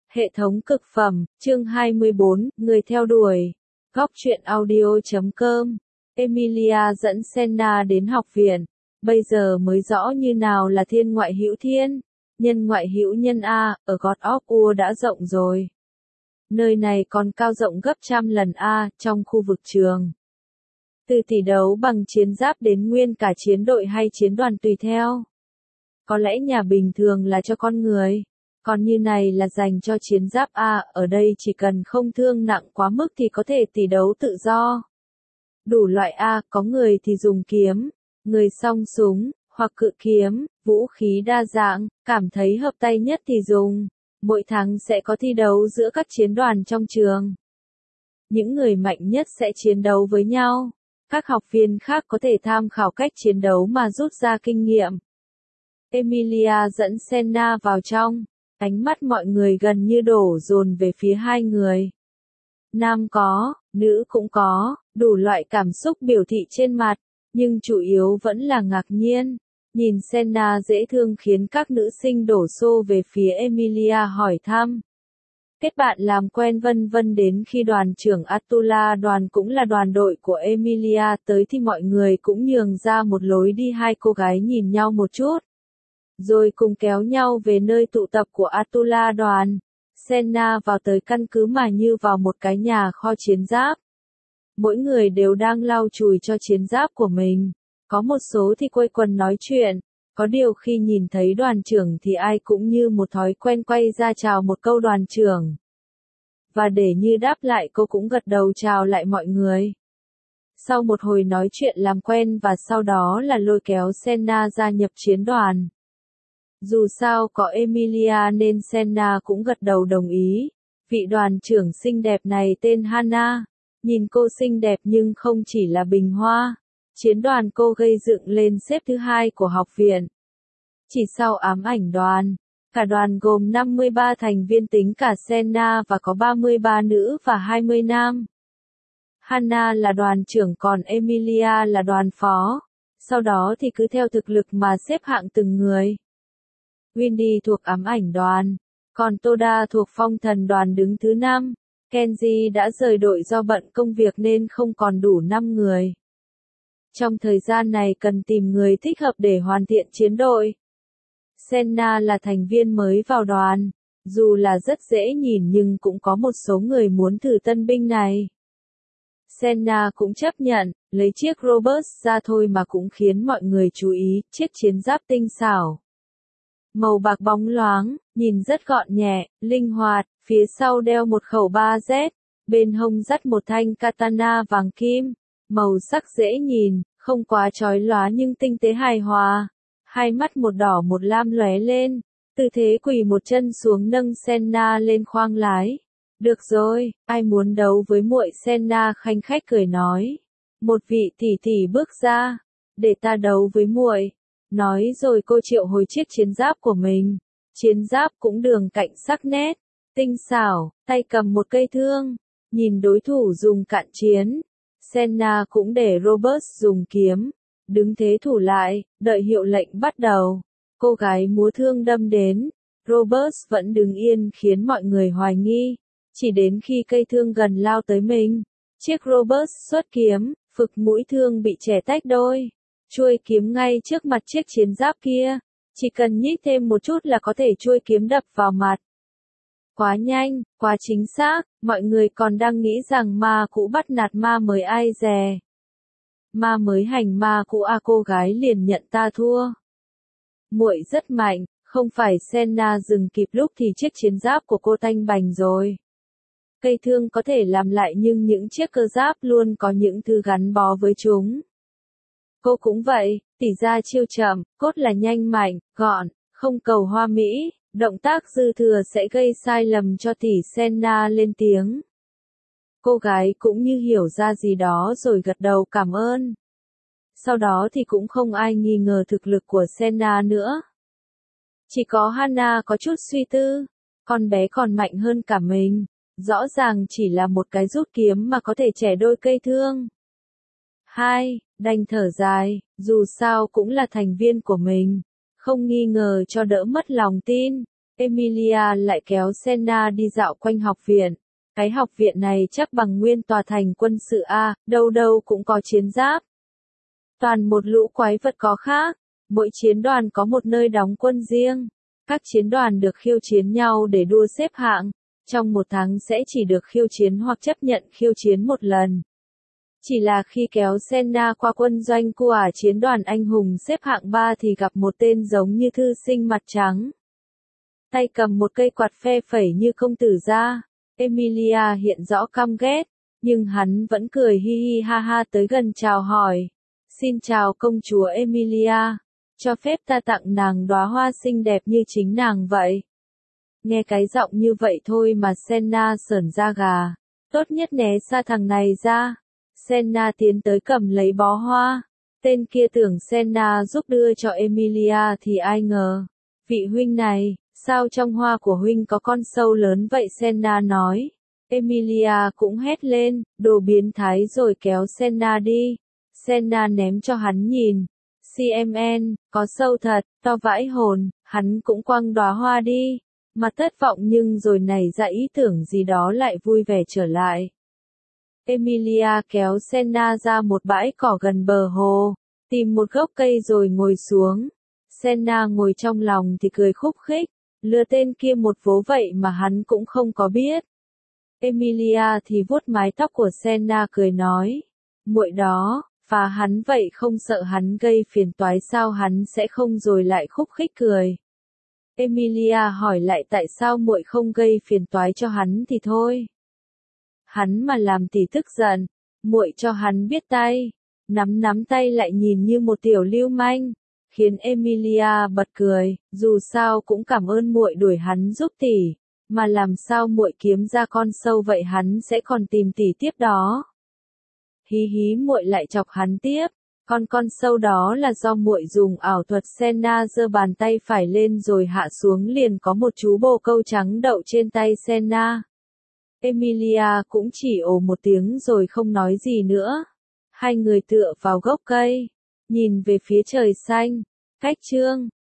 Hệ thống cực phẩm, chương 24, người theo đuổi. Góc truyện audio.com. Emilia dẫn Senna đến học viện. Bây giờ mới rõ như nào là thiên ngoại hữu thiên, nhân ngoại hữu nhân A, ở God of War đã rộng rồi. Nơi này còn cao rộng gấp trăm lần A, trong khu vực trường. Từ tỷ đấu bằng chiến giáp đến nguyên cả chiến đội hay chiến đoàn tùy theo. Có lẽ nhà bình thường là cho con người. Còn như này là dành cho chiến giáp A, ở đây chỉ cần không thương nặng quá mức thì có thể tỷ đấu tự do. Đủ loại A, có người thì dùng kiếm, người song súng, hoặc cự kiếm, vũ khí đa dạng, cảm thấy hợp tay nhất thì dùng. Mỗi tháng sẽ có thi đấu giữa các chiến đoàn trong trường. Những người mạnh nhất sẽ chiến đấu với nhau. Các học viên khác có thể tham khảo cách chiến đấu mà rút ra kinh nghiệm. Emilia dẫn Senna vào trong. Ánh mắt mọi người gần như đổ dồn về phía hai người. Nam có, nữ cũng có, đủ loại cảm xúc biểu thị trên mặt, nhưng chủ yếu vẫn là ngạc nhiên. Nhìn Senna dễ thương khiến các nữ sinh đổ xô về phía Emilia hỏi thăm. Kết bạn làm quen vân vân đến khi đoàn trưởng Atula đoàn cũng là đoàn đội của Emilia tới thì mọi người cũng nhường ra một lối đi, hai cô gái nhìn nhau một chút. Rồi cùng kéo nhau về nơi tụ tập của Atula đoàn. Senna vào tới căn cứ mà như vào một cái nhà kho chiến giáp. Mỗi người đều đang lau chùi cho chiến giáp của mình. Có một số thì quây quần nói chuyện. Có điều khi nhìn thấy đoàn trưởng thì ai cũng như một thói quen quay ra chào một câu đoàn trưởng. Và để như đáp lại cô cũng gật đầu chào lại mọi người. Sau một hồi nói chuyện làm quen và sau đó là lôi kéo Senna gia nhập chiến đoàn. Dù sao có Emilia nên Senna cũng gật đầu đồng ý. Vị đoàn trưởng xinh đẹp này tên Hana. Nhìn cô xinh đẹp nhưng không chỉ là bình hoa. Chiến đoàn cô gây dựng lên xếp thứ 2 của học viện. Chỉ sau ám ảnh đoàn. Cả đoàn gồm 53 thành viên tính cả Senna và có 33 nữ và 20 nam. Hana là đoàn trưởng còn Emilia là đoàn phó. Sau đó thì cứ theo thực lực mà xếp hạng từng người. Windy thuộc ám ảnh đoàn, còn Toda thuộc phong thần đoàn đứng thứ 5. Kenji đã rời đội do bận công việc nên không còn đủ 5 người. Trong thời gian này cần tìm người thích hợp để hoàn thiện chiến đội. Senna là thành viên mới vào đoàn, dù là rất dễ nhìn nhưng cũng có một số người muốn thử tân binh này. Senna cũng chấp nhận, lấy chiếc Robust ra thôi mà cũng khiến mọi người chú ý, chiếc chiến giáp tinh xảo. Màu bạc bóng loáng, nhìn rất gọn nhẹ, linh hoạt, phía sau đeo một khẩu 3Z, bên hông dắt một thanh katana vàng kim, màu sắc dễ nhìn, không quá chói lóa nhưng tinh tế hài hòa. Hai mắt một đỏ một lam lóe lên, tư thế quỳ một chân xuống nâng Senna lên khoang lái. Được rồi, ai muốn đấu với muội? Senna khanh khách cười nói. Một vị tỷ tỷ bước ra, để ta đấu với muội. Nói rồi cô triệu hồi chiếc chiến giáp của mình. Chiến giáp cũng đường cạnh sắc nét, tinh xảo, tay cầm một cây thương. Nhìn đối thủ dùng cận chiến, Senna cũng để Robert dùng kiếm. Đứng thế thủ lại, đợi hiệu lệnh bắt đầu. Cô gái múa thương đâm đến. Robert vẫn đứng yên khiến mọi người hoài nghi. Chỉ đến khi cây thương gần lao tới mình, chiếc Robert xuất kiếm, phực mũi thương bị chẻ tách đôi. Chuôi kiếm ngay trước mặt chiếc chiến giáp kia. Chỉ cần nhích thêm một chút là có thể chuôi kiếm đập vào mặt. Quá nhanh, quá chính xác, mọi người còn đang nghĩ rằng ma cũ bắt nạt ma mới ai dè. Ma mới hành ma cũ cô gái liền nhận ta thua. Muội rất mạnh, không phải Senna dừng kịp lúc thì chiếc chiến giáp của cô tanh bành rồi. Cây thương có thể làm lại nhưng những chiếc cơ giáp luôn có những thứ gắn bó với chúng. Cô cũng vậy, tỉ ra chiêu chậm, cốt là nhanh mạnh, gọn, không cầu hoa mỹ, động tác dư thừa sẽ gây sai lầm cho tỷ. Senna lên tiếng. Cô gái cũng như hiểu ra gì đó rồi gật đầu cảm ơn. Sau đó thì cũng không ai nghi ngờ thực lực của Senna nữa. Chỉ có Hana có chút suy tư, con bé còn mạnh hơn cả mình, rõ ràng chỉ là một cái rút kiếm mà có thể chẻ đôi cây thương. Đành thở dài, dù sao cũng là thành viên của mình, không nghi ngờ cho đỡ mất lòng tin. Emilia lại kéo Senna đi dạo quanh học viện. Cái học viện này chắc bằng nguyên tòa thành quân sự A, đâu đâu cũng có chiến giáp. Toàn một lũ quái vật có khác, mỗi chiến đoàn có một nơi đóng quân riêng. Các chiến đoàn được khiêu chiến nhau để đua xếp hạng, trong một tháng sẽ chỉ được khiêu chiến hoặc chấp nhận khiêu chiến một lần. Chỉ là khi kéo Senna qua quân doanh của chiến đoàn anh hùng xếp hạng 3 thì gặp một tên giống như thư sinh mặt trắng. Tay cầm một cây quạt phe phẩy như công tử gia. Emilia hiện rõ căm ghét, nhưng hắn vẫn cười hi hi ha ha tới gần chào hỏi. Xin chào công chúa Emilia, cho phép ta tặng nàng đóa hoa xinh đẹp như chính nàng vậy. Nghe cái giọng như vậy thôi mà Senna sởn da gà. Tốt nhất né xa thằng này ra. Senna tiến tới cầm lấy bó hoa. Tên kia tưởng Senna giúp đưa cho Emilia thì ai ngờ. Vị huynh này, sao trong hoa của huynh có con sâu lớn vậy? Senna nói. Emilia cũng hét lên, đồ biến thái, rồi kéo Senna đi. Senna ném cho hắn nhìn. CMN, có sâu thật, to vãi hồn, hắn cũng quăng đóa hoa đi. Mà thất vọng nhưng rồi nảy ra ý tưởng gì đó lại vui vẻ trở lại. Emilia kéo Senna ra một bãi cỏ gần bờ hồ, tìm một gốc cây rồi ngồi xuống. Senna ngồi trong lòng thì cười khúc khích, lừa tên kia một vố vậy mà hắn cũng không có biết. Emilia thì vuốt mái tóc của Senna cười nói, muội đó, và hắn vậy không sợ hắn gây phiền toái sao? Hắn sẽ không, rồi lại khúc khích cười. Emilia hỏi lại tại sao muội không gây phiền toái cho hắn thì thôi. Hắn mà làm thì tức giận, muội cho hắn biết tay, nắm tay lại nhìn như một tiểu lưu manh, khiến Emilia bật cười, dù sao cũng cảm ơn muội đuổi hắn giúp tỷ, mà làm sao muội kiếm ra con sâu vậy? Hắn sẽ còn tìm tỷ tiếp đó. Hí hí, muội lại chọc hắn tiếp. Con sâu đó là do muội dùng ảo thuật. Senna giơ bàn tay phải lên rồi hạ xuống, liền có một chú bồ câu trắng đậu trên tay Senna. Emilia cũng chỉ ồ một tiếng rồi không nói gì nữa. Hai người tựa vào gốc cây, nhìn về phía trời xanh. Cách chương